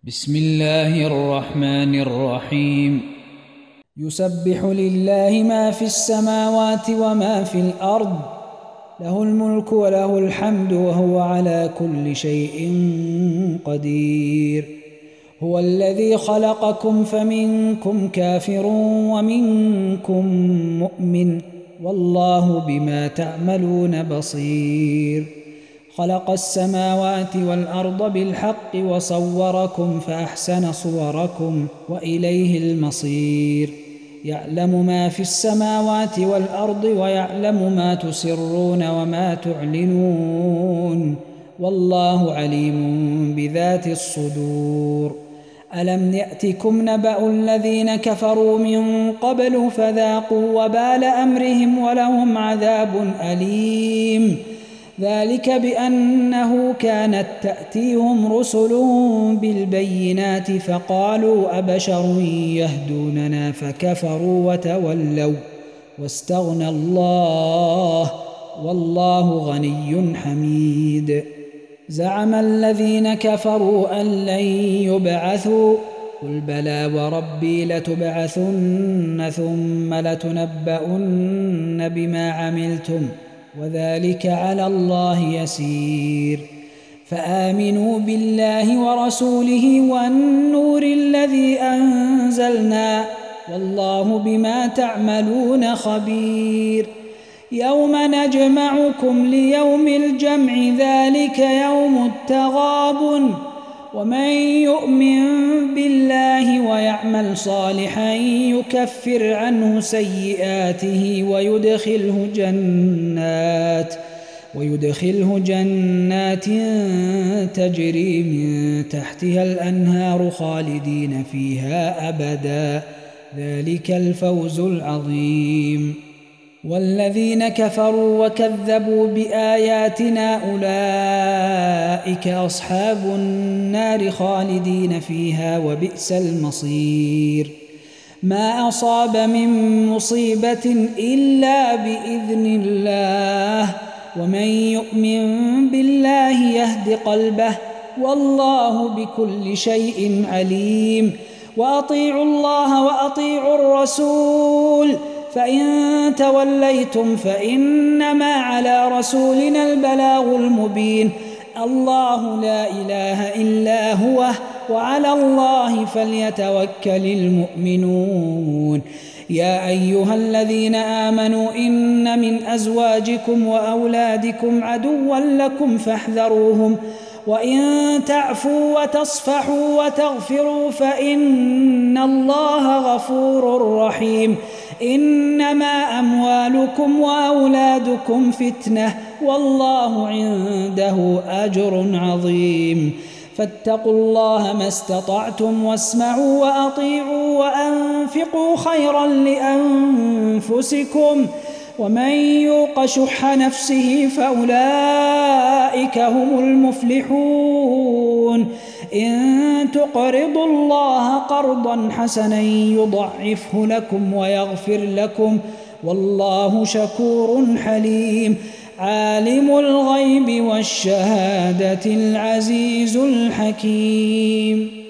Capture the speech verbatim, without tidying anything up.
بسم الله الرحمن الرحيم. يسبح لله ما في السماوات وما في الأرض، له الملك وله الحمد وهو على كل شيء قدير. هو الذي خلقكم فمنكم كافر ومنكم مؤمن، والله بما تعملون بصير. خلق السماوات والأرض بالحق وصوركم فأحسن صوركم وإليه المصير. يعلم ما في السماوات والأرض ويعلم ما تسرون وما تعلنون، والله عليم بذات الصدور. ألم يأتكم نبأ الذين كفروا من قبل فذاقوا وبال أمرهم ولهم عذاب أليم. ذلك بأنه كانت تأتيهم رسلهم بالبينات فقالوا أبشر يهدوننا فكفروا وتولوا واستغنى الله والله غني حميد. زعم الذين كفروا أن لن يبعثوا، قل بلى وربي لتبعثن ثم لتنبؤن بما عملتم وذلك على الله يسير. فآمنوا بالله ورسوله والنور الذي أنزلنا، والله بما تعملون خبير. يوم نجمعكم ليوم الجمع ذلك يوم التغابن، ومن يؤمن بالله ويعمل صالحا يكفر عنه سيئاته ويدخله جنات ويدخله جنات تجري من تحتها الأنهار خالدين فيها أبدا، ذلك الفوز العظيم. والذين كفروا وكذبوا بآياتنا أولئك أصحاب النار خالدين فيها وبئس المصير. ما أصاب من مصيبة إلا بإذن الله، ومن يؤمن بالله يهد قلبه، والله بكل شيء عليم. وأطيعوا الله وأطيعوا الرسول، فإن توليتم فإنما على رسولنا البلاغ المبين. الله لا إله إلا هو، وعلى الله فليتوكل المؤمنون. يا أيها الذين آمنوا إن من أزواجكم وأولادكم عدوا لكم فاحذروهم، وإن تعفوا وتصفحوا وتغفروا فإن الله غفور رحيم. إنما أموالكم وأولادكم فتنة، والله عنده أجر عظيم. فاتقوا الله ما استطعتم واسمعوا وأطيعوا وأنفقوا خيرا لأنفسكم، ومن يوق شح نفسه فأولئك هم المفلحون. إن تقرضوا الله قرضا حسنا يضعفه لكم ويغفر لكم، والله شكور حليم. عالم الغيب والشهادة العزيز الحكيم.